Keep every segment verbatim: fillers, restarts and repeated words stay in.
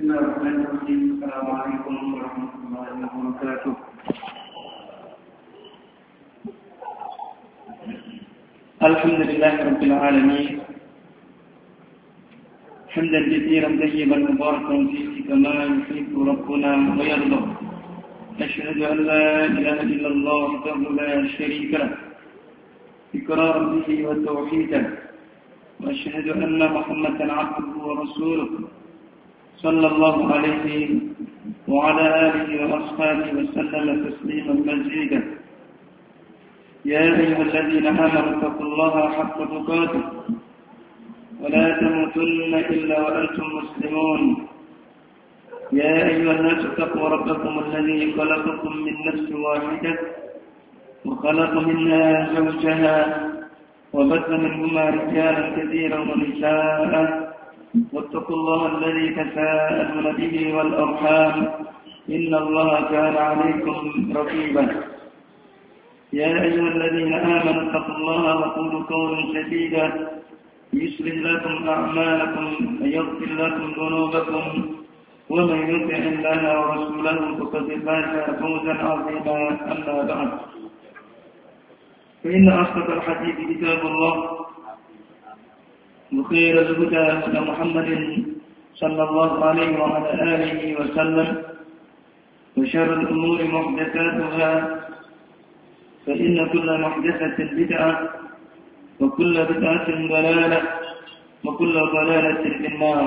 Bismillahirrahmanirrahim. Assalamualaikum warahmatullahi wabarakatuh. Alhamdulillahirabbil alamin. Hamdan katsiran tayyiban mubarakan fihi kama yuhibbu rabbuna wa yarda. Asyhadu an la ilaha illallah wahdahu la syarika lah. Iqraran bihi wa tauhidan. Wa asyhadu anna Muhammadan 'abduhu wa rasuluh. Sallallahu alaihi wa ala alihi wa ashabihi wa sallama tasliman mazidan. Ya ayyuhalladzina amanu taqullaha haqqa tuqatih wa la tamutunna illa wa antum muslimun. Ya ayyuhan nasu taqu rabbakum alladzi khalaqakum min nafsin wahidah wa khalaqa minha zawjaha wa batha minhuma rijalan katsiran wa nisaa'a. واتقوا الله الذي تساءلون به والأرحام إن الله كان عليكم رقيبا. يا أيها الذين آمنوا اتقوا الله وقولوا قولا سديدا يصلح لكم أعمالكم ويغفر لكم ذنوبكم ومن يطع الله ورسوله فقد فاز فوزا عظيما. أما بعد فإن أصدق الحديث كتاب الله وخير الهدى هدى محمد صلى الله عليه وعلى آله وسلم وشر الأمور محدثاتها فإن كل محدثة بدعة وكل بدعة ضلالة وكل ضلالة في النار.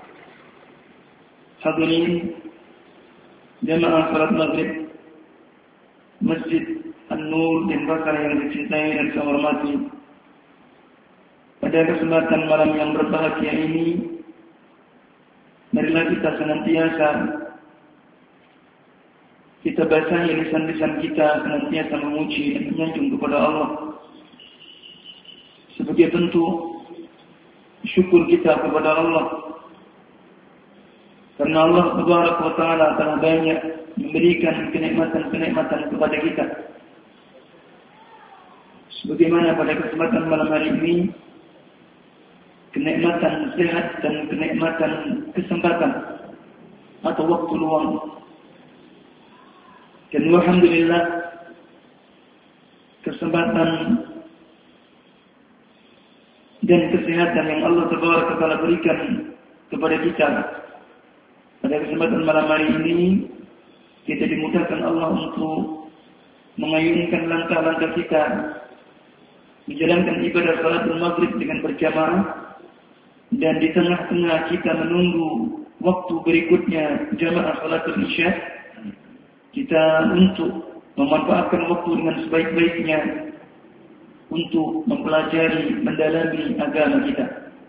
Hadirin jamaah salat maghrib Masjid An-Nur Denpasar yang dicintai dan saya hormati. Pada kesempatan malam yang berbahagia ini, marilah kita senantiasa kita basahi lisan-lisan kita senantiasa memuji dan menyanjung kepada Allah sebagai bentuk syukur kita kepada Allah, karena Allah Subhanahu wa taala telah banyak memberikan kenikmatan-kenikmatan kepada kita. Sebagaimana pada kesempatan malam hari ini, kenikmatan sehat dan kenikmatan kesempatan atau waktu luang. Dan alhamdulillah kesempatan dan kesehatan yang Allah Subhanahu wa taala berikan kepada kita pada kesempatan malam hari ini, kita dimudahkan Allah untuk mengayunkan langkah-langkah kita menjalankan ibadah salatul maghrib dengan berjamaah. Dan di tengah-tengah kita menunggu waktu berikutnya jamaah salatul isya, kita untuk memanfaatkan waktu dengan sebaik-baiknya untuk mempelajari, mendalami agama kita.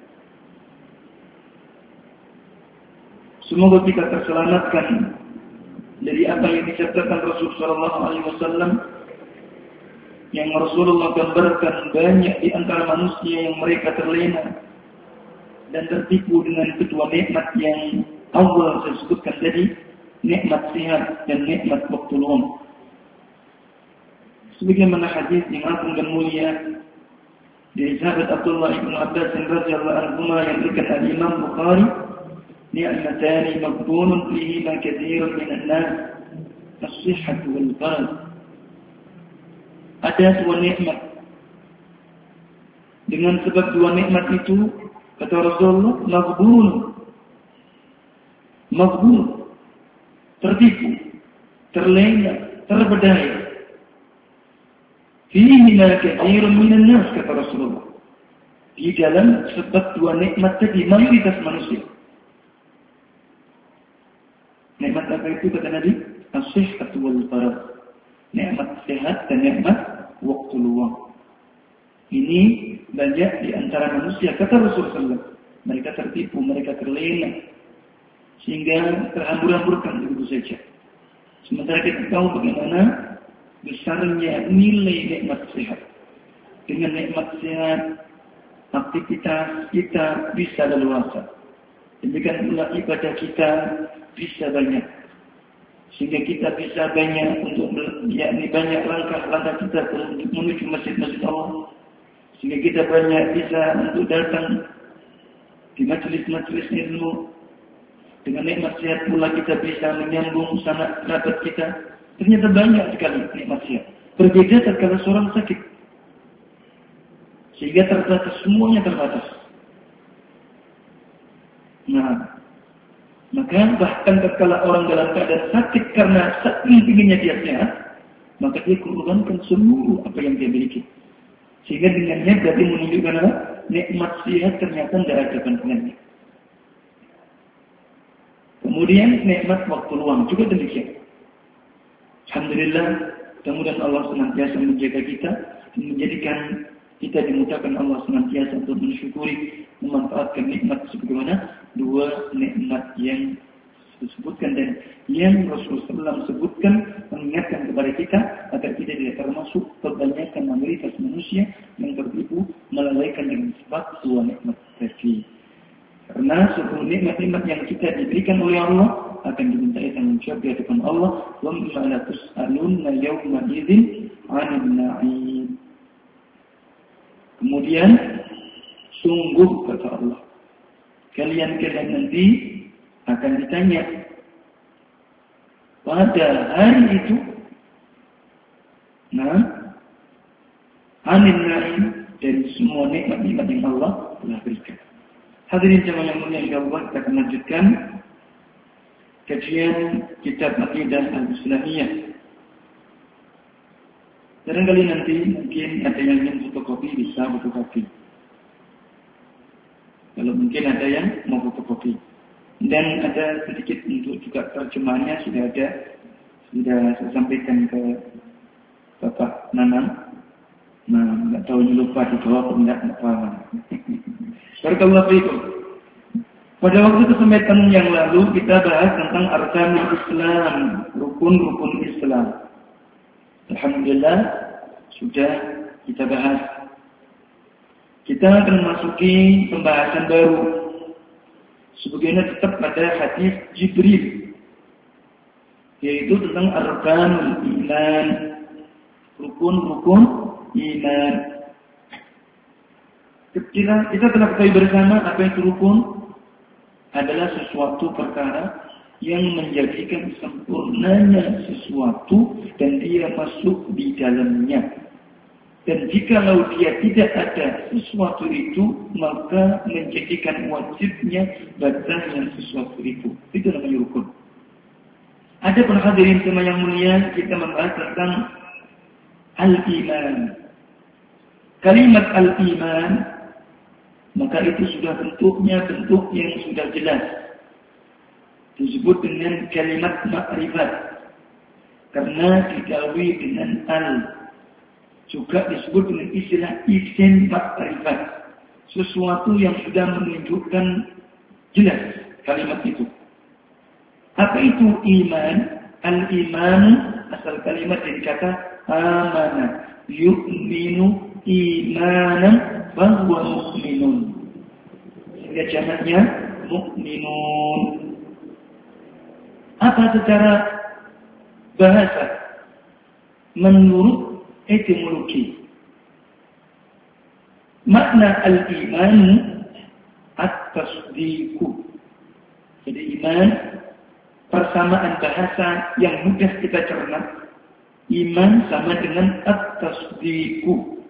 Semoga kita terselamatkan dari apa yang disabdakan Rasul sallallahu alaihi wasallam, yang Rasulullah gambarkan banyak di antara manusia yang mereka terlena dan tertipu dengan kedua nikmat yang awal saya sebutkan tadi, nikmat sehat dan nikmat waktu luang. Sebagaimana hadis yang agung dan mulia dari sahabat Abdullah ibn Abbas radhiyallahu anhu yang diriwayatkan oleh Imam Bukhari, ni'matani maghbunun fihima katsirun minan nas, as-sihhatu wal faragh. Ada dua nikmat, dengan sebab dua nikmat itu, kata Rasulullah, maghbun, maghbun, tertipu, terlena, terbedaya. Fihi ma katsirun minan nas, kata Rasulullah. Di dalam sebab dua nikmat tadi mayoritas manusia. Nikmat apa itu kata Nabi? As-sihhatu wal faragh. Nikmat sehat dan nikmat waktu luang. Ini banyak di antara manusia, kata Rasulullah sallallahu alaihi wasallam. Mereka tertipu, mereka terlena, sehingga terhambur-hamburkan begitu saja. Sementara kita tahu bagaimana besarnya nilai nikmat sehat. Dengan nikmat sehat, aktivitas kita bisa leluasa. Demikian pula ibadah kita bisa banyak. Sehingga kita bisa banyak untuk, yakni banyak langkah-langkah kita untuk menuju masjid-masjid Allah. Sehingga kita banyak bisa untuk datang di majelis-majelis ilmu, Dengan nikmat sehat pula kita bisa menyambung sanak kerabat kita. Ternyata banyak sekali nikmat sehat. Berbeda tatkala seorang sakit. Sehingga terbatas, semuanya terbatas. Nah, maka bahkan tatkala orang dalam keadaan sakit karena saking inginnya dia sehat, maka dia korbankan seluruh apa yang dia miliki. Sehingga dengannya berarti menunjukkan apa? Nikmat sehat ternyata tidak ada bandingannya. Kemudian nikmat waktu luang juga demikian. Alhamdulillah, mudah-mudahan Allah senantiasa menjaga kita, menjadikan kita dimudahkan Allah senantiasa untuk mensyukuri, memanfaatkan nikmat sebagaimana dua nikmat yang disebutkan dan yang Rasulullah shallallahu alaihi wasallam sebutkan, mengingatkan kepada kita agar kita tidak termasuk kebanyakan mayoritas manusia yang tertipu melalaikan dengan sebab dua nikmat tadi. Karena seluruh nikmat-nikmat yang kita diberikan oleh Allah akan dimintai tanggung jawab di hadapan Allah. Wa la tus'alunna yawma idzin 'anil na'im. Kemudian sungguh kata Allah, kalian-kalian nanti akan ditanya pada hari itu, nah, 'anil na'im, dari semua nikmat-nikmat yang Allah telah berikan. Hadirin jemaah yang mulia Allah, kita akan lanjutkan kajian kitab Aqidah Al-Islamiyah. Barangkali nanti mungkin ada yang ingin fotokopi, bisa fotokopi. Kalau mungkin ada yang mau fotokopi. Dan ada sedikit untuk juga terjemahannya sudah ada, sudah saya sampaikan ke Bapak Nanang. Nah, nggak tahu lupa dijawab atau enggak, enggak paham. Barakallahu fiikum. Pada waktu kesempatan yang lalu kita bahas tentang arkanul Islam, rukun-rukun Islam. Alhamdulillah sudah kita bahas. Kita akan memasuki pembahasan baru. Sebagaimana tetap pada hadis Jibril, yaitu tentang arkanul iman, rukun-rukun iman. Kita, kita telah ketahui bersama apa itu rukun adalah sesuatu perkara yang menjadikan sempurnanya sesuatu dan dia masuk di dalamnya. Dan jikalau dia tidak ada sesuatu itu, maka menjadikan wajibnya batalnya sesuatu itu. Itu namanya rukun. Ada pun hadirin semua yang mulia, kita membahas tentang al-iman. Kalimat al-iman, maka itu sudah bentuknya bentuk yang sudah jelas. Disebut dengan kalimat ma'rifat. Karena didahului dengan al. Juga disebut dengan istilah isim ma'rifat. Sesuatu yang sudah menunjukkan jelas kalimat itu. Apa itu iman? Al-iman, asal kalimat dari kata amana. Yu'minu imanan bahwa mu'minun. Sehingga jamaknya mu'minun. Apa secara bahasa? Menurut etimologi, makna al-iman at-tasdiqu. Jadi iman, persamaan bahasa yang mudah kita cerna. Iman sama dengan at-tasdiqu,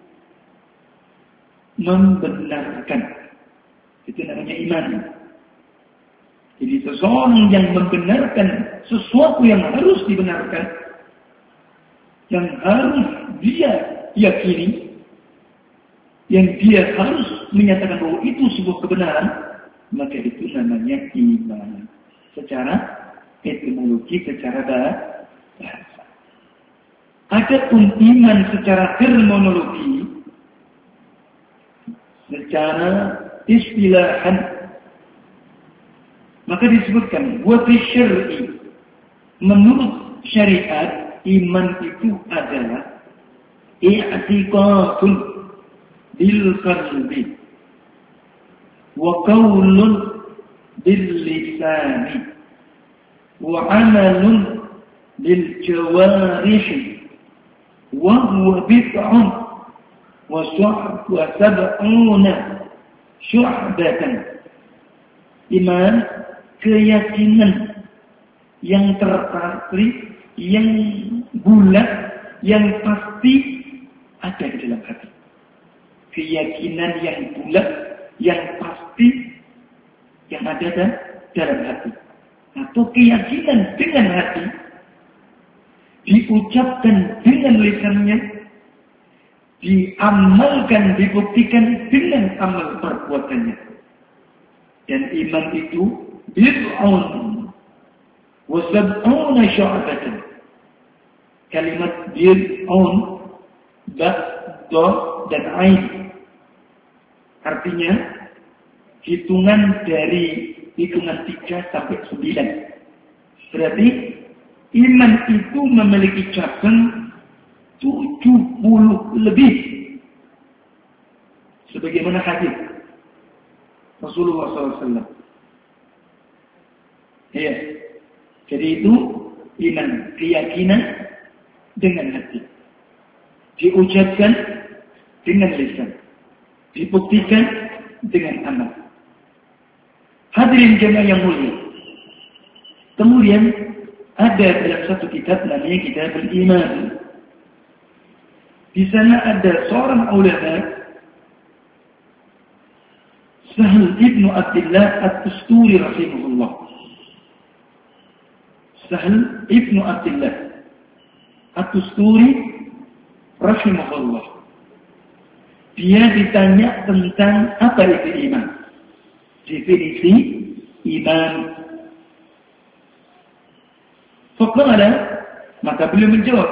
membenarkan. Itu namanya iman. Jadi seseorang yang membenarkan sesuatu yang harus dibenarkan, yang harus dia yakini, yang dia harus menyatakan bahwa itu sebuah kebenaran, maka itu namanya iman. Secara etimologi, secara bahasa. Adapun iman secara terminologi, secara istilahan, maka disebutkan wa fi syar'i, menurut syariat iman itu adalah i'tiqadun bil qalbi wa qaulun bil lisani wa 'amalun bil jawarih wa huwa bid'un wa sab'una syu'batan. Iman keyakinan yang terpatri, yang bulat, yang pasti ada di dalam hati. Keyakinan yang bulat, yang pasti, yang ada dalam hati. Atau keyakinan dengan hati, diucapkan dengan lisannya, diamalkan, dibuktikan dengan amal perbuatannya. Dan iman itu bid'un wa sab'una syu'batan. Kalimat bid'un, ba, do, dan ain. Artinya hitungan dari hitungan tiga sampai sembilan. Berarti iman itu memiliki cabang tujuh puluh lebih. Sebagaimana hadis Rasulullah shallallahu alaihi wasallam. Ya. Jadi itu iman, keyakinan dengan hati. Diucapkan dengan lisan. Dibuktikan dengan amal. Hadirin jemaah yang mulia. Kemudian ada dalam satu kitab namanya Kitab Al-Iman. Di sana ada seorang ulama, Sahl ibnu Abdullah At-Tusturi rahimahullah. Sahl ibnu Abdullah At-Tusturi rahimahullah. Dia ditanya tentang apa itu iman. Definisi iman. Faqala, maka beliau menjawab,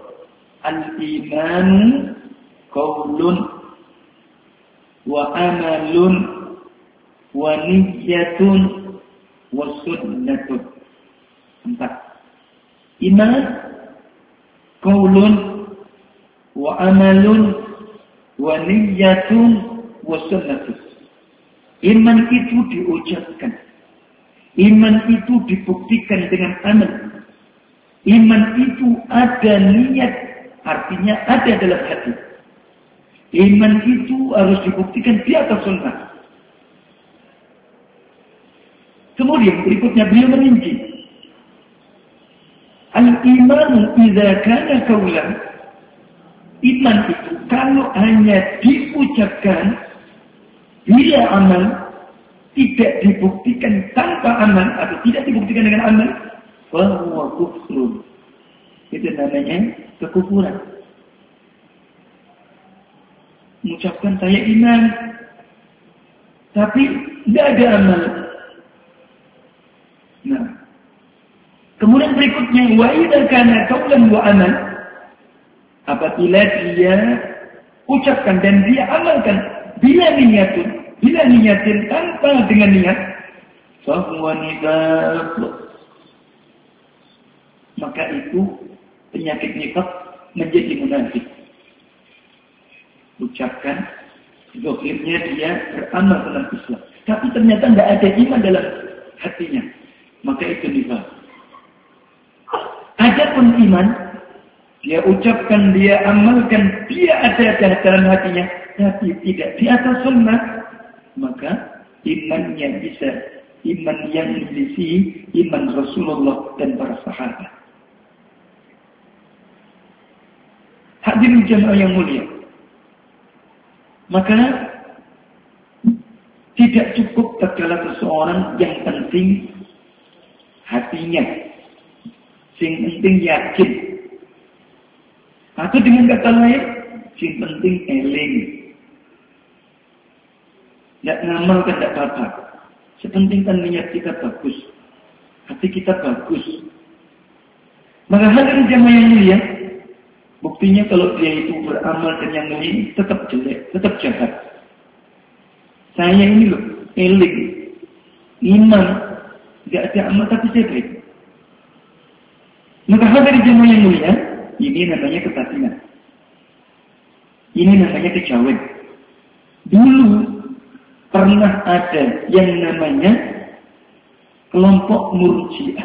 al-imanu qaulun wa amalun wa niyyatun wa sunnatun. Empat. Iman qaulun wa amalun wa niyyatun wa sunnatun. Iman itu diucapkan. Iman itu dibuktikan dengan amal. Iman itu ada niat, artinya ada dalam hati. Iman itu harus dibuktikan di atas sunnah. Kemudian berikutnya beliau merinci. Al-imanu idza kana qaulan. Iman itu kalau hanya diucapkan bila amal, tidak dibuktikan tanpa amal atau tidak dibuktikan dengan amal, fahuwa kufrun. Itu namanya kekufuran. Mengucapkan saya iman, tapi tidak ada amal. Nah, kemudian berikutnya, wa idza kana qaulan wa amal. Apabila dia ucapkan dan dia amalkan bila niatun, bila niatin tanpa dengan niat, fahuwa nifaq. Maka itu penyakit nifaq menjadi munafik. Ucapkan, zahirnya dia beramal dalam Islam, tapi ternyata tidak ada iman dalam hatinya, maka itu nifaq. Adapun iman, dia ucapkan, dia amalkan, dia ada dalam hatinya, tapi tidak di atas sunnah, maka imannya bisa iman yang menyelisih iman Rasulullah dan para sahabat. Hadirin jemaah yang mulia, maka tidak cukup tatkala seseorang yang penting hatinya, yang penting yakin, atau dengan kata lain, yang penting eling. Tidak ngamal kan tidak apa-apa. Sepenting kan niat kita bagus, hati kita bagus. Maka hadirin jemaah yang mulia, buktinya kalau dia itu beramal dan yang lain tetap jelek, tetap jahat. Saya ini loh, eling, iman, tidak ada amal tapi saya baik. Maka hadirin jemaah yang mulia, ini namanya kebatinan. Ini namanya kejawen. Dulu pernah ada yang namanya kelompok Murji'ah.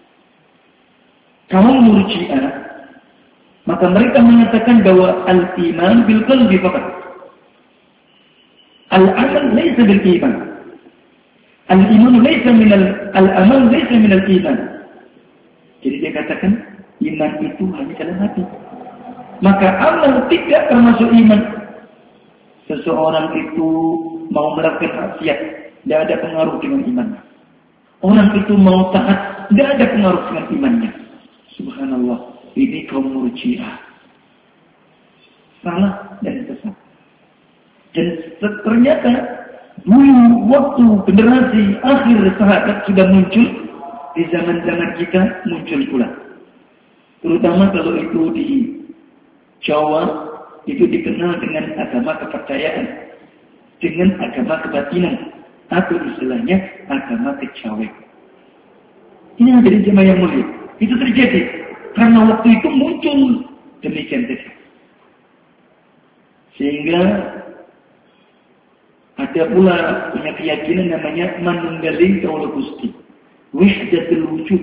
Kaum Murji'ah, maka mereka mengatakan bahwa al-iman bil qalbi faqat. Al-amal laysa bil iman. Al-iman laysa minal al-amal laysa minal iman. Jadi dia katakan iman itu hanya dalam hati. Maka amal tidak termasuk iman. Seseorang itu mau melakukan maksiat, tidak ada pengaruh dengan imannya. Orang itu mau taat, tidak ada pengaruh dengan imannya. Subhanallah, ini kaum Murji'ah. Salah dan sesat. Dan ternyata dulu waktu generasi akhir sahabat sudah muncul, di zaman-zaman kita muncul pula. Terutama kalau itu di Jawa, itu dikenal dengan agama kepercayaan, dengan agama kebatinan, atau istilahnya agama kecawe. Ini yang jadi jemaah yang mulia. Itu terjadi karena waktu itu muncul demikian tadi. Sehingga ada pula punya keyakinan namanya manunggaling kaula Gusti, wahdatul wujud,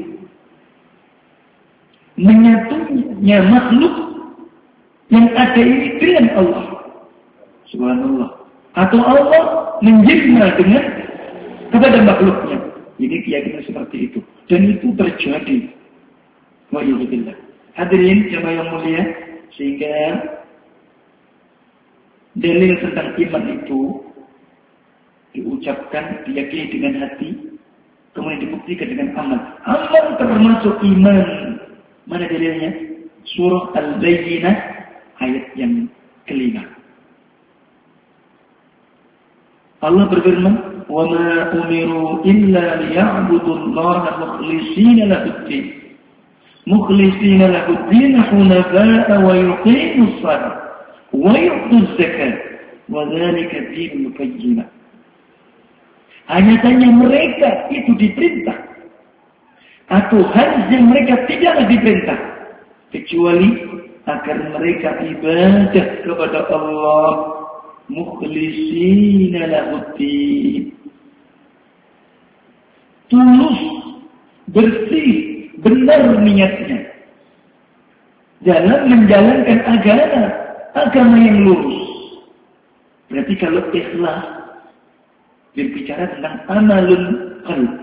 menyatunya makhluk yang ada ini dengan Allah. Subhanallah. Atau Allah menjelma dengan kepada makhluknya. Ini keyakinan seperti itu. Dan itu terjadi. Wa'iyyabillah. Hadirin jemaah yang mulia, sehingga dalil tentang iman itu diucapkan, diyakini dengan hati, kemudian dibuktikan dengan amal. Amal termasuk iman. Mana dalilnya? Surah Al-Bayyinah ayat yang kelima. Allah berfirman, "Wa ma umiru illa liya'budullaha mukhlishina lahu-d-din." Mukhlishina lahu-d-din hunafa'a wa yuqimus shalah wa yu'tuz zakat wa dzalika dinul qayyimah. Hanya saja mereka itu diperintah, atau harusnya mereka tidaklah diperintah, kecuali agar mereka ibadah kepada Allah mukhlishina lahu-d-din, tulus, bersih, benar niatnya dalam menjalankan agama agama yang lurus. Berarti kalau ikhlas berbicara tentang amalun qalb,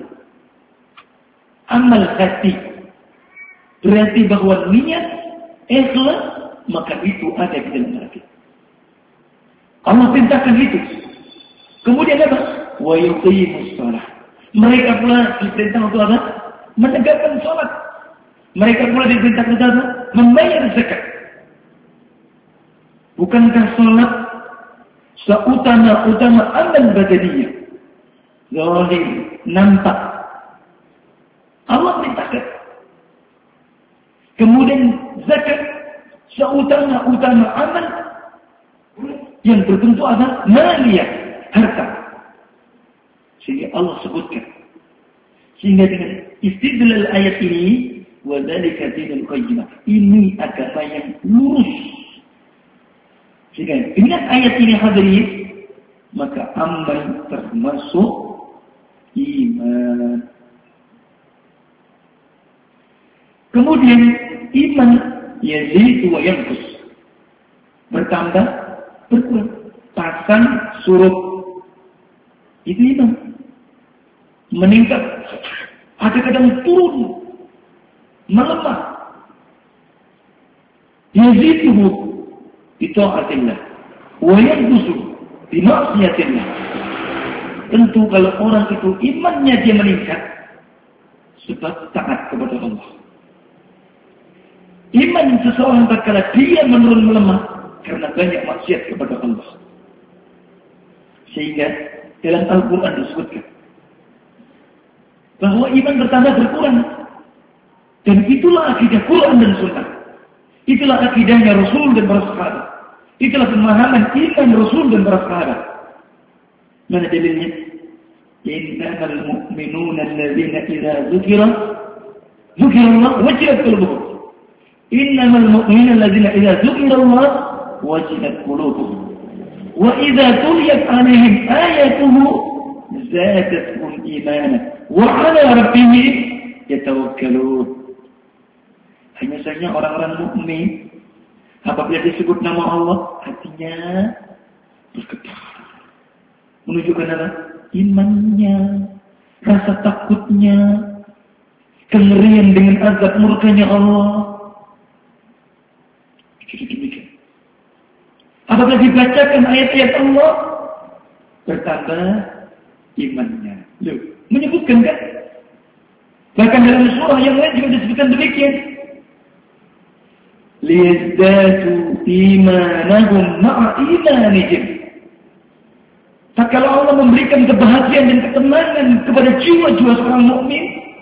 amal hati, berarti bahwa niat ikhlas, maka itu ada di dalam hati. Allah perintahkan itu. Kemudian apa? Wa yuqimus shalah. Mereka pula diperintah untuk apa? Menegakkan salat. Mereka pula diperintah untuk apa? Membayar zakat. Bukankah salat seutama-utama amal badaniyah? Zahir, nampak. Allah perintahkan. Kemudian zakat seutama-utama amal yang berbentuk apa? Maliyah, harta. Sehingga Allah sebutkan. Sehingga dengan istidlal ayat ini, wa dzalika dinul qayyimah, ini agama yang lurus. Sehingga dengan ayat ini hadirin, maka amal termasuk iman. Kemudian iman yazidu wa yanqus, bertambah, berkurang, pasang surut, itu iman. Meningkat, ada kadang turun, melemah. Yaziduhu bi ta'atillah wa yanqusu bi ma'siyatillah. Tentu kalau orang itu imannya dia meningkat sebab taat kepada Allah. Iman seseorang tatkala dia menurun melemah karena banyak maksiat kepada Allah. Sehingga dalam Al-Quran disebutkan bahwa iman bertambah berkurang. Dan itulah akidah Quran dan Sunnah. Itulah akidahnya Rasul dan para sahabat. Itulah pemahaman iman Rasul dan para sahabat. Mana dalilnya? Innamal mu'minuna alladzina idza dzukira dzukira Allah wajilat qulubuhum. Innamal mu'minuna alladzina idza dzukira Allah wajilat qulubuhum. Wa idza tuliyat 'alaihim ayatuhu zadatuhum imanan wa 'ala rabbihim yatawakkalun. Hanya saja orang-orang mukmin apabila disebut nama Allah, hatinya bergetar, menunjukkan apa? Imannya rasa takutnya, kengerian dengan azab murkanya Allah. Jadi demikian. Apabila dibacakan ayat-ayat Allah, bertambah imannya. Loh, menyebutkan kan? Bahkan dalam surah yang lain juga disebutkan demikian. Liyazdatu imanahum ma'a imanihim. Tak kalau Allah memberikan kebahagiaan dan ketenangan kepada jiwa-jiwa seorang mukmin,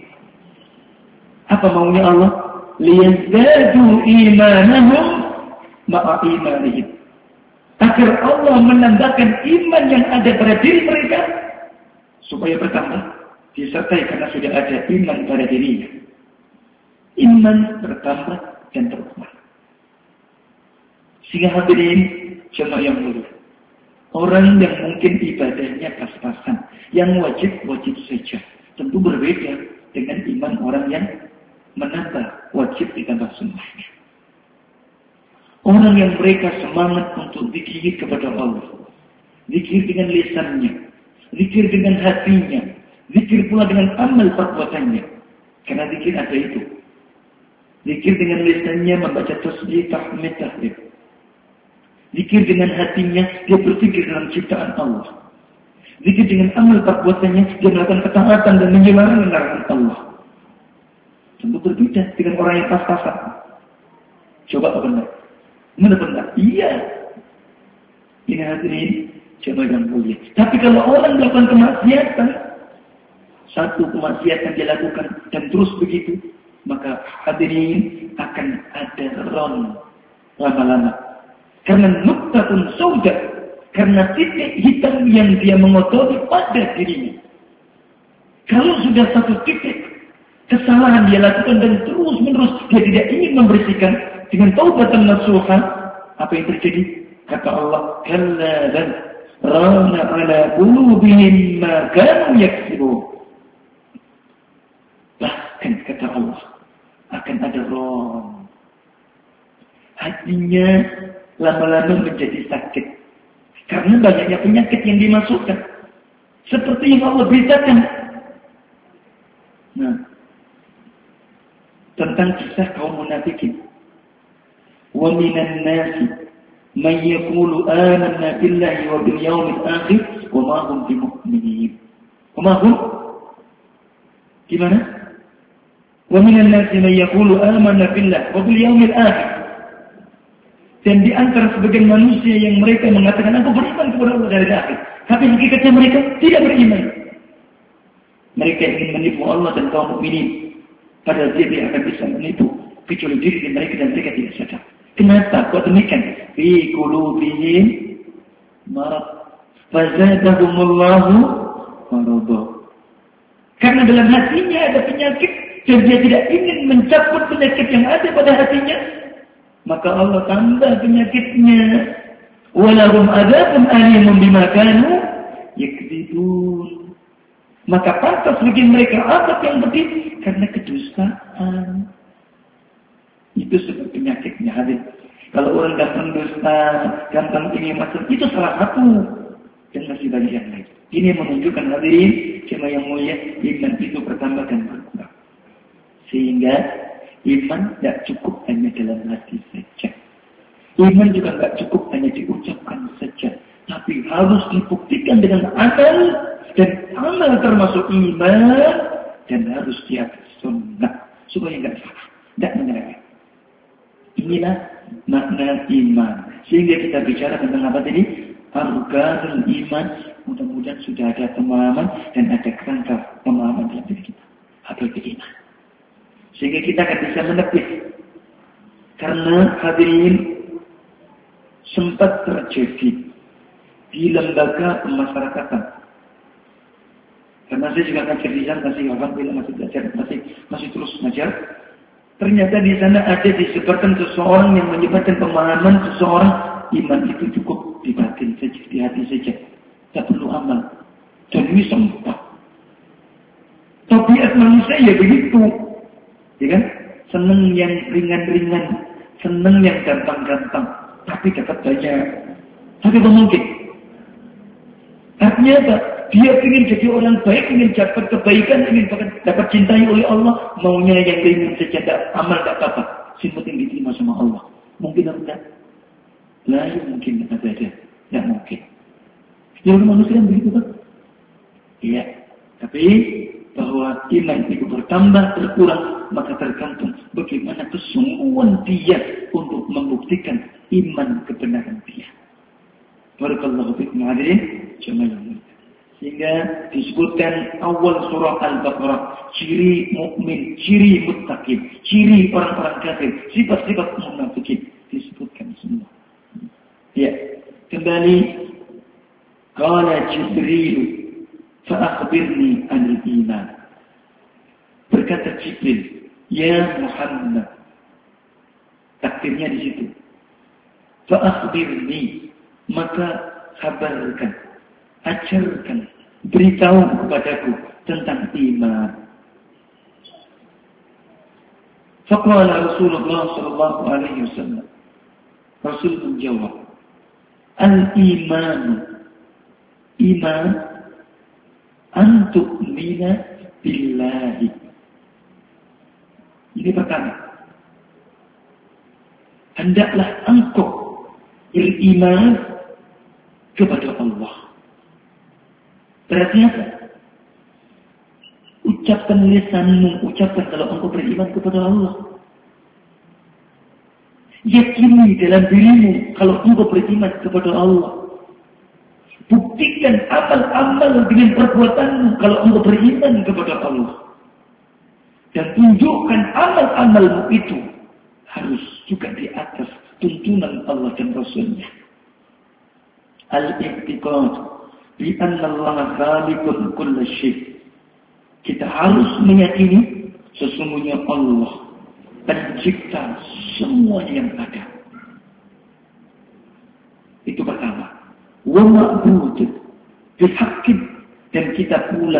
apa maunya Allah? Liyazdatu imanahum ma'a imanihim. Agar Allah menambahkan iman yang ada pada diri mereka supaya bertambah, disertai karena sudah ada iman pada dirinya. Iman bertambah dan bertambah. Sehingga hadirin jemaah yang mulia, orang yang mungkin ibadahnya pas-pasan, yang wajib-wajib saja, tentu berbeda dengan iman orang yang menambah wajib ditambah sunnahnya. Orang yang mereka semangat untuk zikir kepada Allah, zikir dengan lisannya, zikir dengan hatinya, zikir pula dengan amal perbuatannya. Karena zikir ada itu. Zikir dengan lisannya membaca tasbih, tahmid, tahlil. Zikir dengan hatinya, dia berpikir dalam ciptaan Allah. Zikir dengan amal perbuatannya, dia melakukan ketaatan dan menyelarang larangan Allah. Tentu berbeda dengan orang yang pas-pasan. Coba benar. Mana benar? Iya. Ini hadirin jemaah yang mulia. Tapi kalau orang melakukan kemaksiatan, satu kemaksiatan dia lakukan dan terus begitu, maka hadirin akan ada ron lama-lama. Karena nuktatun sauda, karena titik hitam yang dia mengotori pada dirinya. Kalau sudah satu titik kesalahan dia lakukan dan terus menerus dia tidak ingin membersihkan dengan taubatan nasuha, apa yang terjadi? Kata Allah, kalla dan rana ala qulubihim ma kanu yaksibun. Bahkan kata Allah, akan ada ron. Hatinya lama-lama menjadi sakit. Karena banyaknya penyakit yang dimasukkan. Seperti yang Allah beritakan. Nah, tentang kisah kaum munafikin. Wa minan nasi man yaqulu amanna billahi wa bil yawmil akhir wa ma hum bimu'minin. Wa ma hum? Gimana? Wa minan nasi man yaqulu amanna billahi wa bil yawmil akhir. Dan di antara sebagian manusia yang mereka mengatakan aku beriman kepada Allah dari akhir, tapi hakikatnya mereka tidak beriman. Mereka ingin menipu Allah dan kaum mukminin, padahal dia tidak akan bisa menipu kecuali diri mereka dan mereka tidak sadar. Kenapa? Kok demikian? Fi qulubihim marad, fazadahumullahu marada. Karena dalam hatinya ada penyakit dan dia tidak ingin mencabut penyakit yang ada pada hatinya, maka Allah tambah penyakitnya. Walahum adzabun alimun bima kanu yakdzibun. Maka pantas bagi mereka azab yang pedih karena kedustaan. Itu sebab penyakitnya hadir. Kalau orang gampang dusta, gampang ini masuk, itu salah satu. Dan masih banyak yang lain. Ini menunjukkan hadirin, cuma yang mulia, iman itu bertambah dan berkembang. Sehingga iman tidak cukup hanya dalam hati saja. Iman juga tidak cukup hanya diucapkan saja. Tapi harus dibuktikan dengan amal. Dan amal termasuk iman. Dan harus di atas sunnah. Supaya tidak salah. Tidak menyerahkan. Inilah makna iman. Sehingga kita bicara tentang apa tadi? Arkanul iman. Mudah-mudahan sudah ada pemahaman. Dan ada kerangka pemahaman dalam diri kita. Apa itu iman? Sehingga kita akan bisa menepis. Karena hadirin sempat terjadi di lembaga pemasyarakatan. Karena saya juga ngajar di sana, masih alhamdulillah masih belajar, masih masih terus mengajar. Ternyata di sana ada disebarkan seseorang yang menyebarkan pemahaman seseorang iman itu cukup di batin saja, di hati saja, tak perlu amal. Dan ini sempat. Tabiat manusia ya begitu. Ya kan? Senang yang ringan-ringan, senang yang gampang-gampang, tapi dapat banyak. Tapi itu mungkin. Artinya apa? dia ingin jadi orang baik, ingin dapat kebaikan, ingin dapat cintai oleh Allah, maunya yang ingin saja amal tak apa-apa. Yang penting diterima sama Allah. Mungkin atau tidak? Lah, mungkin ada ada. Tidak mungkin. Jadi manusia yang begitu kan? Iya. Tapi bahwa iman itu bertambah, berkurang, maka tergantung bagaimana kesungguhan dia untuk membuktikan iman kebenaran dia. Barakallahu fiikum hadirin jemaah. Sehingga disebutkan awal surah Al-Baqarah, ciri mukmin, ciri muttaqin, ciri orang-orang kafir, sifat-sifat munafikin disebutkan semua. Ya, kembali qala Jibril fa akhbirni anil iman. Berkata Jibril, ya Muhammad. Takdirnya di situ. Fa akhbirni, maka kabarkan, ajarkan, beritahu kepadaku tentang iman. Faqala Rasulullah sallallahu alaihi wasallam. Rasul menjawab, al-iman, iman an tu'mina billahi. Ini pertama. Hendaklah engkau beriman kepada Allah. Berarti apa? Ucapkan lisanmu, ucapkan kalau engkau beriman kepada Allah. Yakini dalam dirimu kalau engkau beriman kepada Allah. Buktikan amal-amal dengan perbuatanmu kalau engkau beriman kepada Allah. Dan tunjukkan amal-amalmu itu harus juga di atas tuntunan Allah dan Rasulnya. Al-i'tiqad bi anna Allah khaliqun kull syai'. Kita harus meyakini sesungguhnya Allah pencipta semua yang ada. Itu pertama. Wa ma'bud bihaqqin, dan kita pula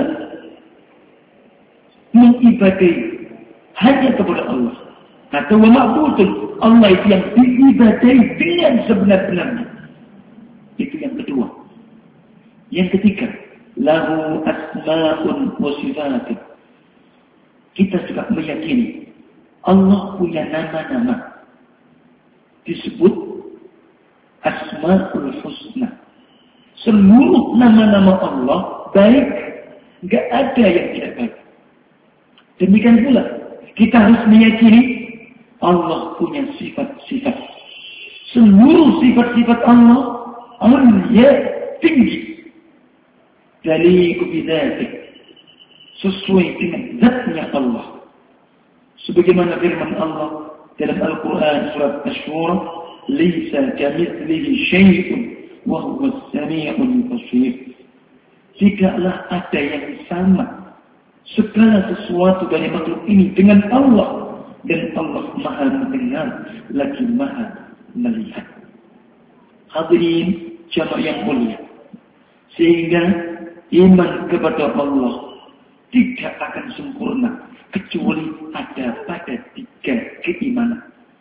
mengibadai hanya kepada Allah. Atau wa ma'bud, Allah itu yang diibadai dengan sebenar-benarnya. Itu yang kedua. Yang ketiga, lahu asma'un wa sifatun. Kita juga meyakini Allah punya nama-nama. Disebut Asma'ul Husna. Seluruh nama-nama Allah baik, enggak ada yang tidak baik. Demikian pula kita harus meyakini Allah punya sifat-sifat. Seluruh sifat-sifat Allah mulia, tinggi. Dari kubidatik, sesuai dengan zatnya Allah. Sebagaimana firman Allah dalam Al-Quran surat Asy-Syura, "Laisa kamitslihi syai'un wa huwa as-sami'ul basir." Tidaklah ada yang sama segala sesuatu dari makhluk ini dengan Allah, dan Allah Maha mendengar lagi Maha melihat. Hadirin jamaah yang mulia, sehingga iman kepada Allah tidak akan sempurna kecuali ada pada tiga keimanan.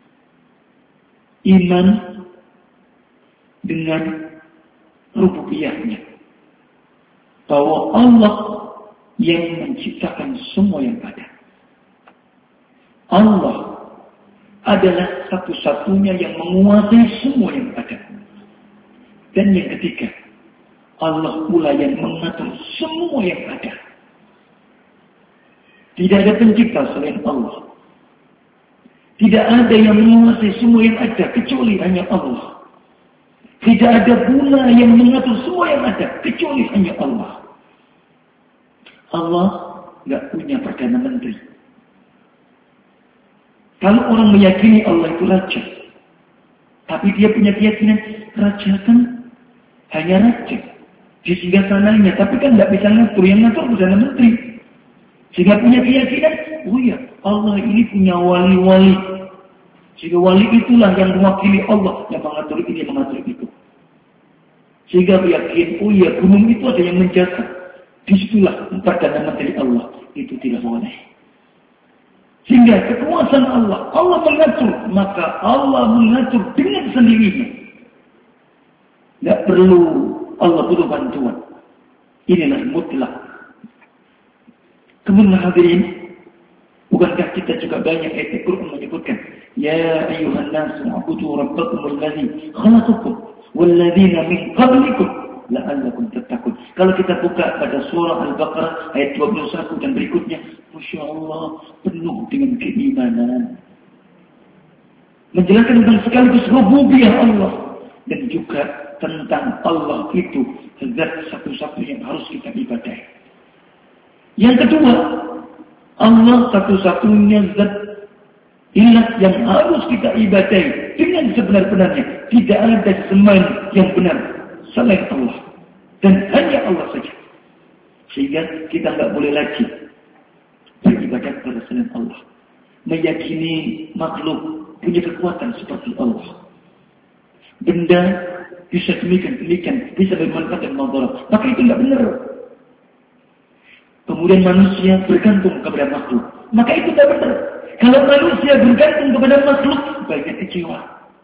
Iman dengan rububiyahnya, bahwa Allah yang menciptakan semua yang ada. Allah adalah satu-satunya yang menguasai semua yang ada. Dan yang ketiga, Allah pula yang mengatur semua yang ada. Tidak ada pencipta selain Allah. Tidak ada yang menguasai semua yang ada kecuali hanya Allah. Tidak ada pula yang mengatur semua yang ada kecuali hanya Allah. Allah tidak punya perdana menteri. Kalau orang meyakini Allah itu raja, tapi dia punya keyakinan raja kan hanya raja di singgasananya, tapi kan tidak bisa ngatur, yang ngatur perdana menteri. Sehingga punya keyakinan, oh iya, Allah ini punya wali-wali. Sehingga wali itulah yang mewakili Allah, yang mengatur ini, yang mengatur itu. Sehingga yakin, oh iya, gunung itu ada yang menjaga. Disitulah perdana menteri Allah. Itu tidak boleh. Sehingga kekuasaan Allah, Allah mengatur, maka Allah mengatur dengan sendirinya. Tidak perlu Allah butuh bantuan. Inilah mutlak. Kemudian hadirin, bukankah kita juga banyak ayat Al-Quran menyebutkan, Ya ayuhan nasu u'budu rabbakum alladhi khalaqakum walladzina min qablikum la'allakum tattaqun. Kalau kita buka pada surah Al-Baqarah ayat dua puluh satu dan berikutnya, Masya Allah, penuh dengan keimanan. Menjelaskan tentang sekaligus rububiyah Allah. Dan juga tentang Allah itu zat satu-satunya yang harus kita ibadahi. Yang kedua, Allah satu-satunya zat ilah yang harus kita ibadahi dengan sebenar-benarnya. Tidak ada sembahan yang benar selain Allah. Dan hanya Allah saja. Sehingga kita tidak boleh lagi beribadat pada selain Allah. Meyakini makhluk punya kekuatan seperti Allah. Benda bisa demikian-demikian, bisa bermanfaat dan mudarat. Maka itu tidak benar. Kemudian manusia bergantung kepada makhluk. Maka itu tidak benar. Kalau manusia bergantung kepada makhluk, banyak kecewa.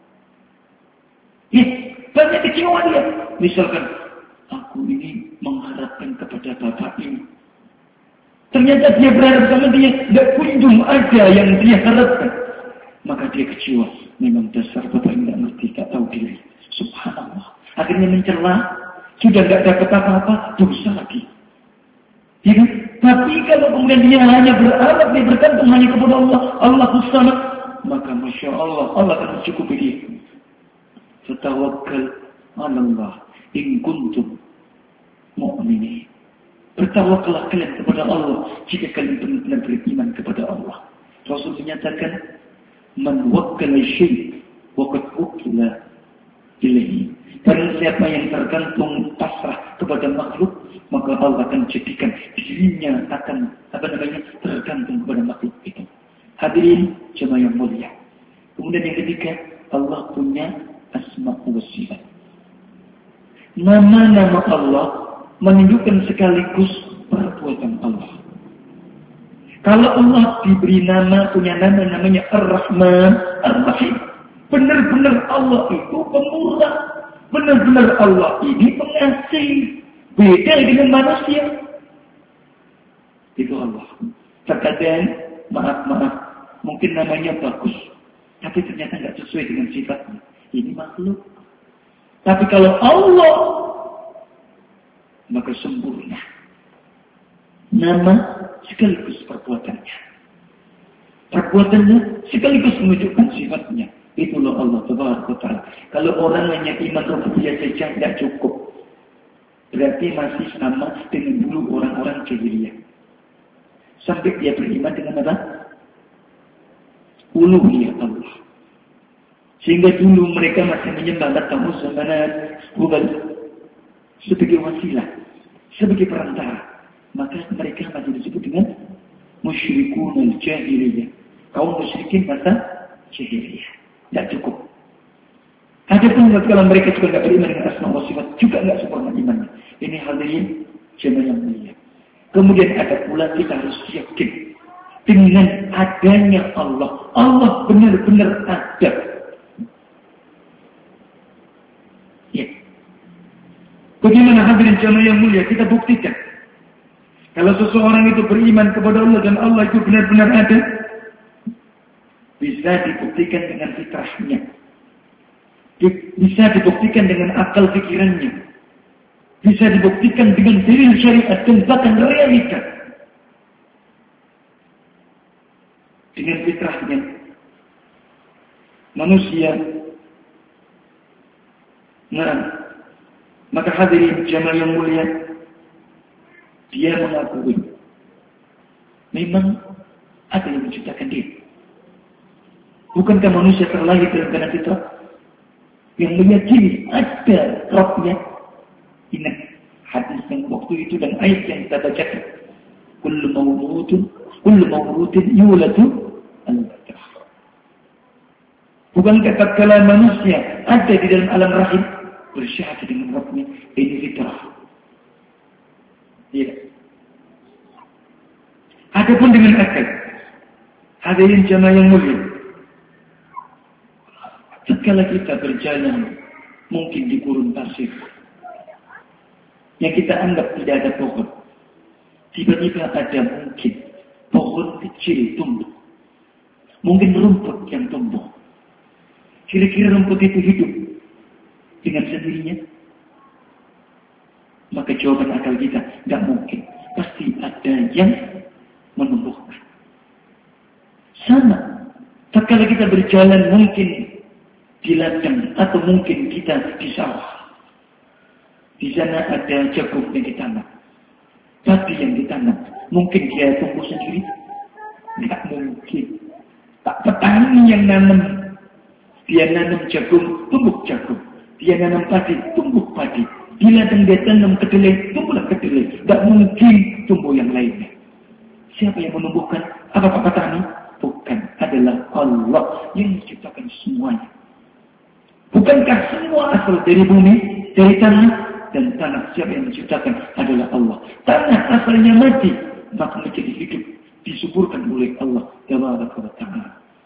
Ya, banyak kecewa dia. Misalkan, aku ini mengharapkan kepada bapak ini. Ternyata dia berharap sama dia, tidak kunjung ada yang dia harapkan. Maka dia kecewa. Memang dasar bapak ini tidak ngerti, tidak tahu diri. Subhanallah. Akhirnya mencela, sudah tidak dapat apa-apa, dosa lagi. Ya kan? Tapi kalau kemudian dia hanya berharap, dia bergantung hanya kepada Allah, Allah Samad, maka Masya Allah, Allah akan mencukupi dia. Fatawakkal ala Allah in kuntum mu'minin. Bertawakallah kalian kepada Allah jika kalian benar-benar beriman kepada Allah. Rasul menyatakan, Man wakkala syai' waqad ukila ilaihi. Karena siapa yang tergantung pasrah kepada makhluk, maka Allah akan jadikan dirinya akan apa namanya tergantung kepada makhluk itu. Hadirin jemaah yang mulia. Kemudian yang ketiga, Allah punya asma wa sifat. Nama-nama Allah menunjukkan sekaligus perbuatan Allah. Kalau Allah diberi nama, punya nama namanya Ar-Rahman, Ar-Rahim. Benar-benar Allah itu pemurah. Benar-benar Allah ini pengasih. Beda dengan manusia. Itu Allah. Terkadang, maaf-maaf, mungkin namanya bagus. Tapi ternyata tidak sesuai dengan sifatnya. Ini makhluk. Tapi kalau Allah, maka sempurna. Nama sekaligus perbuatannya. Perbuatannya sekaligus menunjukkan sifatnya. Itulah Allah Subhanahu wa taala. Kalau orang hanya iman rububiyah saja tidak cukup. Berarti masih sama dengan dulu orang-orang jahiliyah. Sampai dia beriman dengan apa? Uluhiyah Allah. Sehingga dulu mereka masih menyembah Lat, Uzza, Manat, Hubal sebagai wasilah, sebagai perantara. Maka mereka masih disebut dengan musyrikun al-jahiliyah. Kaum musyrikin masa jahiliyah. Tidak cukup. Ada pun kalau mereka juga tidak beriman dengan asma wa sifat, juga tidak sempurna imannya. Ini hadirin jemaah yang mulia. Kemudian ada pula kita harus yakin dengan adanya Allah. Allah benar-benar ada. Ya. Bagaimana hadirin jemaah yang mulia kita buktikan? Kalau seseorang itu beriman kepada Allah dan Allah itu benar-benar ada, bisa dibuktikan dengan fitrahnya. Bisa dibuktikan dengan akal pikirannya. Bisa dibuktikan dengan dalil syariat dan bahkan realita. Dengan fitrahnya. Manusia. Nah, maka hadirin jamaah yang mulia, dia mengakui memang ada yang menciptakan dia. Bukankah manusia terlahir dalam keadaan fitrah yang meyakini ada Rabbnya? Ingat hadis yang waktu itu dan ayat yang kita bacakan. Kullu mawludun, kullu mawludin yuladu al-fitrah. Bukankah tatkala manusia ada di dalam alam rahim bersyahadat dengan Rabbnya, ini fitrah. Iya. Adapun dengan akal, hadirin jamaah yang mulia, tatkala kita berjalan mungkin di gurun pasir, yang kita anggap tidak ada pohon. Tiba-tiba ada mungkin pohon kecil tumbuh. Mungkin rumput yang tumbuh. Kira-kira rumput itu hidup dengan sendirinya? Maka jawaban akal kita, tidak mungkin. Pasti ada yang menumbuhkan. Sama. Tatkala kita berjalan mungkin di ladang atau mungkin kita di sawah. Di sana ada jagung yang ditanam. Padi yang ditanam. Mungkin dia tumbuh sendiri? Tidak mungkin. Tak petani yang nanam. Dia nanam jagung, tumbuh jagung. Dia nanam padi, tumbuh padi. Di ladang dia tanam kedelai, tumbuhlah kedelai. Tidak mungkin tumbuh yang lainnya. Siapa yang menumbuhkan? Apakah petani? Bukan. Adalah Allah yang menciptakan semuanya. Bukankah semua asal dari bumi, dari tanah, dan tanah siapa yang menciptakan adalah Allah. Tanah asalnya mati, maka menjadi hidup, disuburkan oleh Allah Tabaraka wa Ta'ala.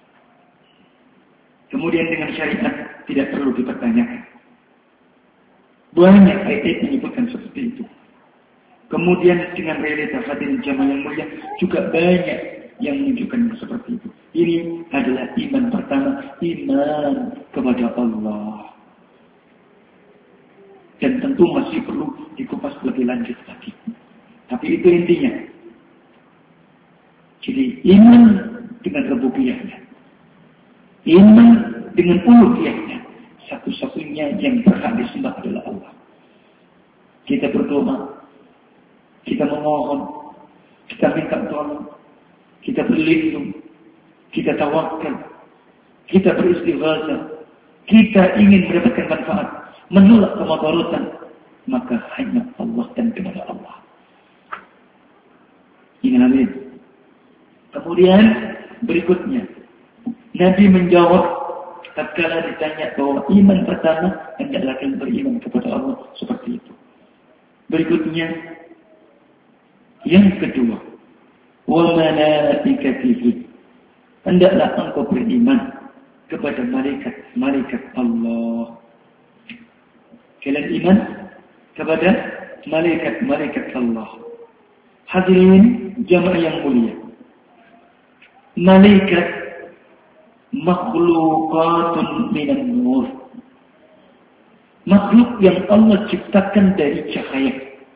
Kemudian dengan syariat tidak perlu dipertanyakan. Banyak ayat menyebutkan seperti itu. Kemudian dengan realitas hadirin jamaah yang mulia juga banyak yang menunjukkan seperti itu. Ini adalah iman pertama, iman kepada Allah. Dan tentu masih perlu dikupas lebih lanjut lagi. Tapi itu intinya. Jadi iman dengan rububiyahnya. Iman dengan uluhiyahnya. Satu-satunya yang berhak disembah adalah Allah. Kita berdoa. Kita memohon. Kita minta tolong. Kita berlindung. Kita tawakal. Kita beristighasah. Kita ingin mendapatkan manfaat. Menolak kemadaratan. Maka hanya Allah dan kepada Allah. Ini amin. Kemudian berikutnya. Nabi menjawab tatkala ditanya bahwa iman pertama hendaklah kalian beriman kepada Allah seperti itu. Berikutnya yang kedua, wa malaikatihi. Hendaklah engkau beriman kepada malaikat-malaikat Allah. Kalian iman kepada malaikat-malaikat Allah. Hadirin jamaah yang mulia. Malaikat makhlukatun minan nur. Makhluk yang Allah ciptakan dari cahaya.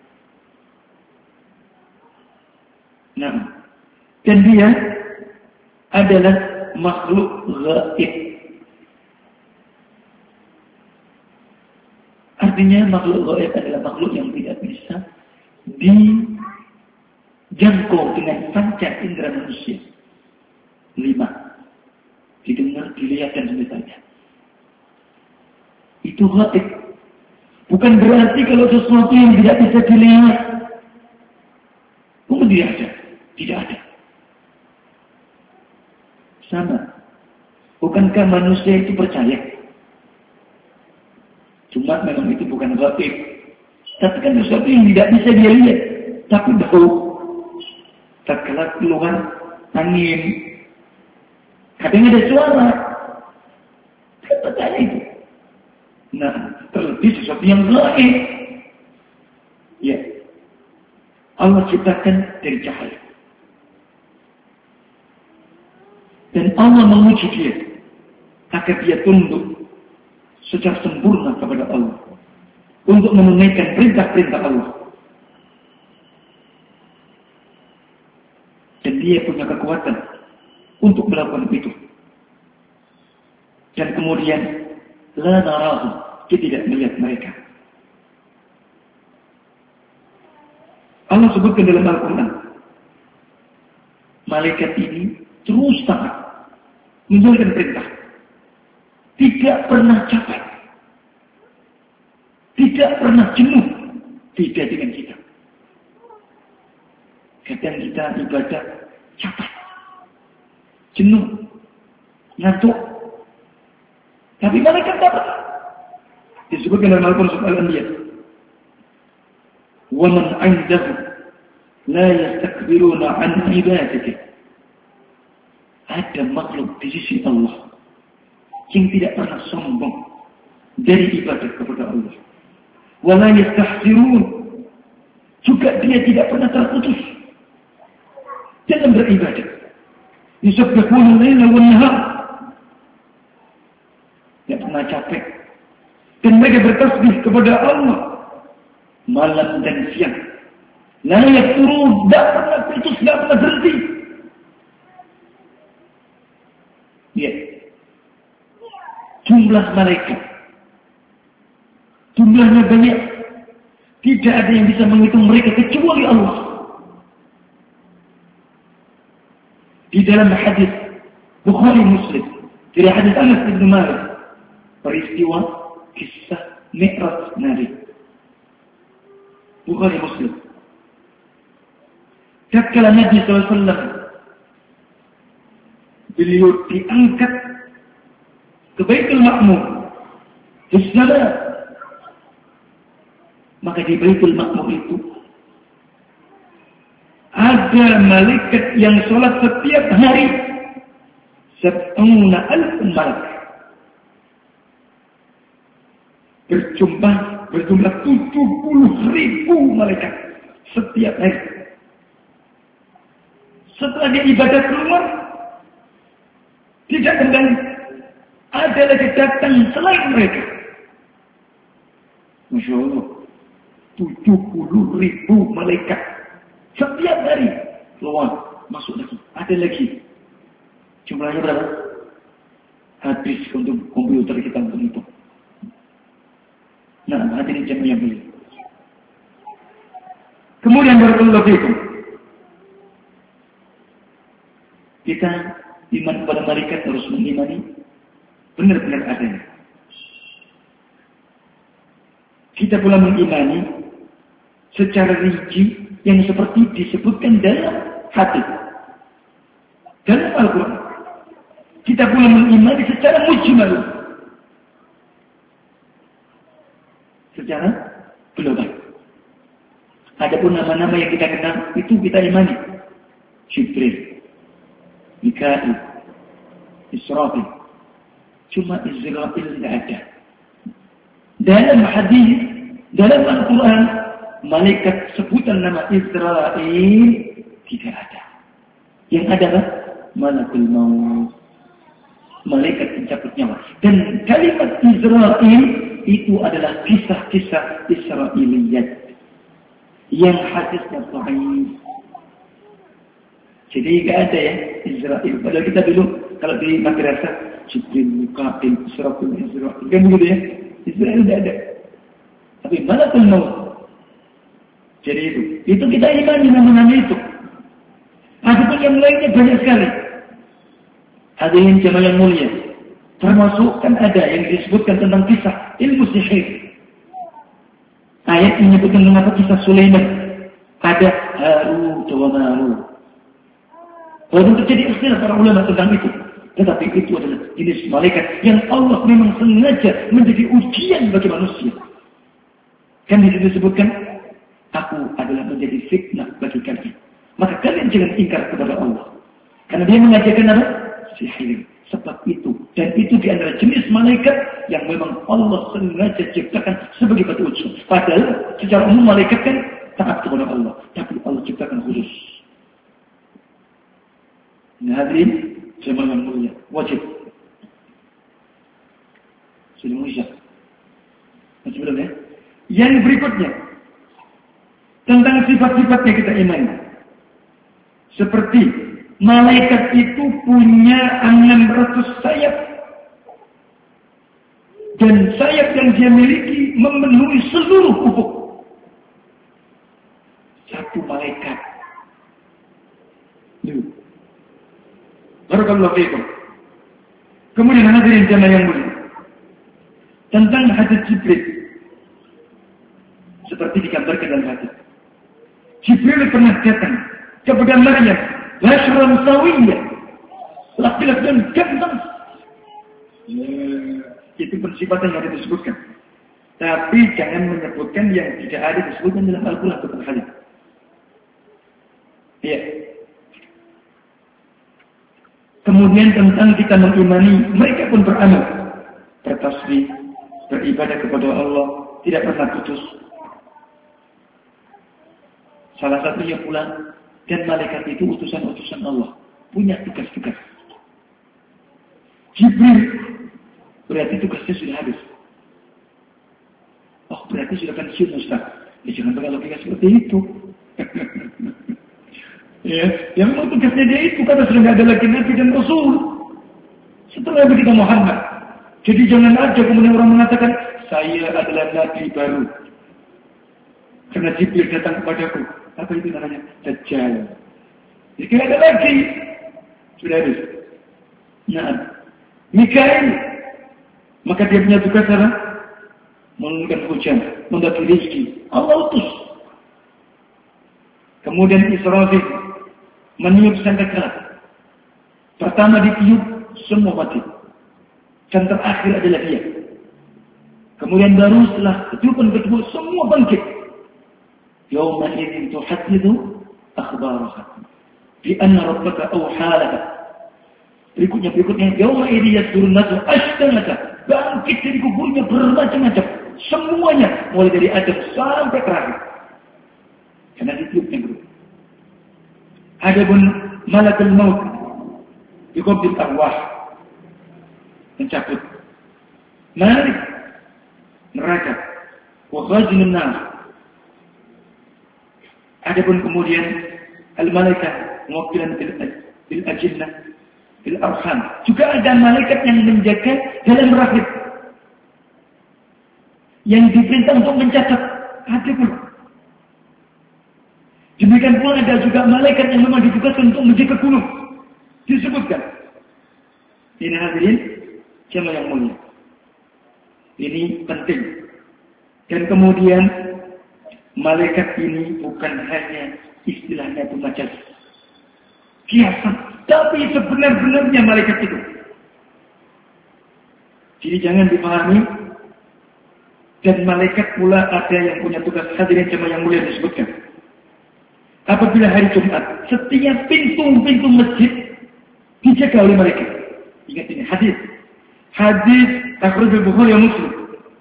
Nah, dan dia adalah makhluk gaib. Artinya makhluk gaib adalah makhluk yang tidak bisa dijangkau dengan panca indera manusia. Lima. Didengar, dilihat, dan sebagainya. Itu gaib. Bukan berarti kalau sesuatu yang tidak bisa dilihat, bukan tidak ada. Tidak ada. Sama. Bukankah manusia itu percaya? Cuma memang itu bukan gaib. Tapi kan sesuatu yang tidak bisa dia lihat. Tapi bau. Tatkala keluar angin. Kadang ada suara. Saya percaya itu. Nah, terlebih sesuatu yang gaib. Ya. Allah ciptakan dari cahaya. Dan Allah menguji dia. Agar dia tunduk secara sempurna kepada Allah. Untuk menunaikan perintah-perintah Allah. Dan dia punya kekuatan untuk melakukan itu. Dan kemudian la narahu, dia tidak melihat mereka. Allah sebutkan dalam Al-Quran, malaikat ini terus taat menjalankan perintah, tidak pernah capek, tidak pernah jenuh. Tidak dengan kita. Kadang kita ibadah capek, jenuh, ngantuk. Tapi malaikat dapat. Disebutkan dalam Al-Quran surah Al-Anbiya. Wa man 'indahu la yastakbiruna 'an ibadatihi. Ada makhluk di sisi Allah yang tidak pernah sombong dari ibadah kepada Allah. Wa la yastahsirun, juga dia tidak pernah terputus dalam beribadah. Yusabbihuna al-laila wan-nahar. Tidak pernah capek. Dan mereka bertasbih kepada Allah malam dan siang. La yafturun, tidak pernah putus, tidak pernah berhenti. Ya. Jumlah malaikat, jumlahnya banyak. Tidak ada yang bisa menghitung mereka kecuali Allah. Di dalam hadis Bukhari Muslim, dari hadis Anas bin Malik, peristiwa kisah Mi'raj Nabi. Bukhari Muslim. Tatkala Nabi sallallahu alaihi wasallam beliau diangkat ke Baitul Ma'mur, di sana, maka di Baitul Ma'mur itu ada malaikat yang sholat setiap hari sab'una alf malaikat. Berjumlah berjumlah tujuh puluh ribu malaikat setiap hari. Setelah dia ibadah keluar, tidak kembali. Ada lagi datang selain mereka. Masya Allah. tujuh puluh ribu malaikat. Setiap hari keluar, masuk lagi. Ada lagi. Jumlahnya berapa? Habis untuk komputer kita untuk itu. Nah, hadirin jemaah yang mulia. Kemudian barakallahu fiikum. Kita iman kepada malaikat harus mengimani benar-benar adanya. Kita pula mengimani secara rinci yang seperti disebutkan dalam hadis, dalam Al-Quran. Kita pula mengimani secara mujmal, secara global. Adapun nama-nama yang kita kenal itu kita imani. Jibril, Mikail, Israfil. Cuma Israfil tidak ada. Dalam hadis, dalam Al-Quran, malaikat sebutan nama Israfil tidak ada. Yang ada adalah Malakul Maut, malaikat pencabut nyawa. Dan kalimat Israfil itu adalah kisah-kisah Israiliyat yang hadisnya sahih. Jadi tidak ada ya Israfil. Padahal kita dulu kalau di madrasah Jibril, Mikail, Israfil, Israfil. Kan begitu ya? Israfil tidak ada. Tapi Malakul Maut. Jadi itu. Itu kita imani nama-nama itu. Adapun yang lainnya banyak sekali. Hadirin jemaah yang mulia. Termasuk kan ada yang disebutkan tentang kisah ilmu sihir. Ayat menyebutkan tentang kisah Sulaiman. Ada Harut wa Marut. Walaupun terjadi istilah para ulama tentang itu. Tetapi itu adalah jenis malaikat yang Allah memang sengaja menjadi ujian bagi manusia. Kan di situ disebutkan, aku adalah menjadi fitnah bagi kalian. Maka kalian jangan ingkar kepada Allah. Karena dia mengajarkan apa? Sihir. Sebab itu. Dan itu di antara jenis malaikat yang memang Allah sengaja ciptakan sebagai batu ujian. Padahal secara umum malaikat kan taat kepada Allah. Tapi Allah ciptakan khusus. Nah, hadirin jemaah yang mulia, wajib. Sudah mulia. Masih belum ya? Yang berikutnya tentang sifat-sifatnya kita imani. Seperti malaikat itu punya enam ratus sayap. Dan sayap yang dia miliki memenuhi seluruh ufuk. Satu malaikat. Duh. Barakallahu fiikum. Kemudian hadirin jemaah yang mulia. Tentang hadis Jibril. Seperti digambarkan dalam hadis. Jibril pernah datang kepada Maryam. Bashran sawiyah. Laki-laki yang ganteng. Itu pensifatan yang ada disebutkan. Tapi jangan menyebutkan yang tidak ada disebutkan dalam Al-Quran tentang hadis. Iya. Kemudian tentang kita mengimani, mereka pun beramal. Bertasbih, beribadah kepada Allah, tidak pernah putus. Salah satunya pula, dan malaikat itu utusan-utusan Allah. Punya tugas-tugas. Jibril, berarti tugasnya sudah habis. Oh, berarti sudah pensiun Ustaz. Ya, jangan pakai logika seperti itu. Ya, yang memang tugasnya dia itu, karena sudah tidak ada lagi Nabi dan Rasul. Setelah begitu Muhammad. Jadi jangan aja kemudian orang mengatakan, saya adalah Nabi baru. Karena Jibril datang kepadaku. Apa itu namanya? Dajjal. Jadi ada lagi. Sudah habis. Nah, Mikail. Maka dia punya tugas apa? Menurunkan hujan. Membagi rezeki. Allah utus. Kemudian Israfil. Meniup sangkakala. Pertama ditiup, semua mati. Dan terakhir adalah dia. Kemudian baru setelah tiupan kedua, semua bangkit. Yawma idzin tuhaddithu akhbaraha bi anna rabbaka awhalaha. Berikutnya berikutnya yawma idzin yasdurun nasu ashtanaka. Bangkit dari kuburnya bermacam-macam. Semuanya mulai dari Adam sampai terakhir. Karena ditiupnya dulu. Adapun malakul maut yuqabbil arwah, mencabut Malik neraka wa khazinun nar. Adapun kemudian al-malaikat muwakkilan bil bil ajinnah bil arham, juga ada malaikat yang menjaga dalam rahim, yang diperintah untuk mencatat. Ada pula. Demikian pula ada juga malaikat yang memang ditugaskan untuk menjaga gunung. Disebutkan. Ini hadirin jemaah yang mulia. Ini penting. Dan kemudian malaikat ini bukan hanya istilahnya itu macam kiasan, tapi sebenar-benarnya malaikat itu. Jadi jangan dipahami. Dan malaikat pula ada yang punya tugas, hadirin jemaah yang mulia disebutkan. Apabila hari Jumat, setiap pintu-pintu masjid dijaga oleh malaikat. Ingat ini hadis. Hadis Akhrajahu Bukhari dan Muslim.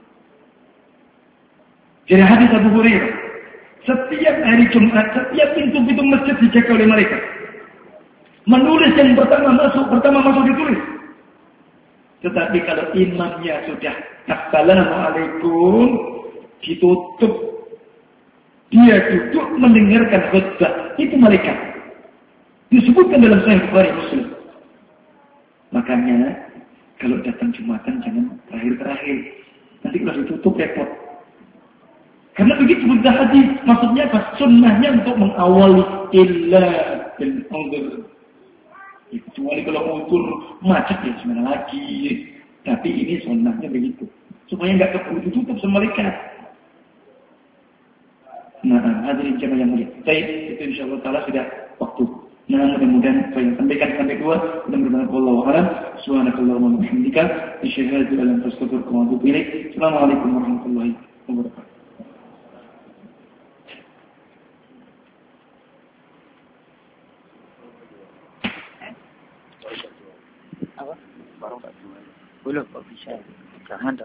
Jadi hadis Abu Hurairah. Setiap hari Jumat, setiap pintu-pintu masjid dijaga oleh malaikat. Menulis yang pertama masuk, pertama masuk ditulis. Tetapi kalau imamnya sudah Assalamualaikum, ditutup, dia duduk mendengarkan khutbah, itu malaikat. Disebutkan dalam Sahih Bukhari Muslim. Makanya kalau datang Jumatan jangan terakhir-terakhir. Nanti kalau ditutup repot. Karena begitu begitu hadis, maksudnya apa? Sunnahnya untuk mengawali illa bil udhur. Kecuali kalau ukur macet ya sebenarnya lagi. Tapi ini sunnahnya begitu. Supaya nggak keburu ditutup sama malaikat. Nah, hadirin jemaah yang mulia. Baik, itu insyaallah taala sudah waktu. Nah, mudah-mudahan saya sampaikan sampai dua. Mudah-mudahan Allah a'lam. Subhanakallahumma wa bihamdika, asyhadu an la ilaha illa anta astaghfiruka wa atubu ilaik. Assalamualaikum warahmatullahi wabarakatuh. Apa? Baru tak dua. Belum, kok bisa. Jangan dong.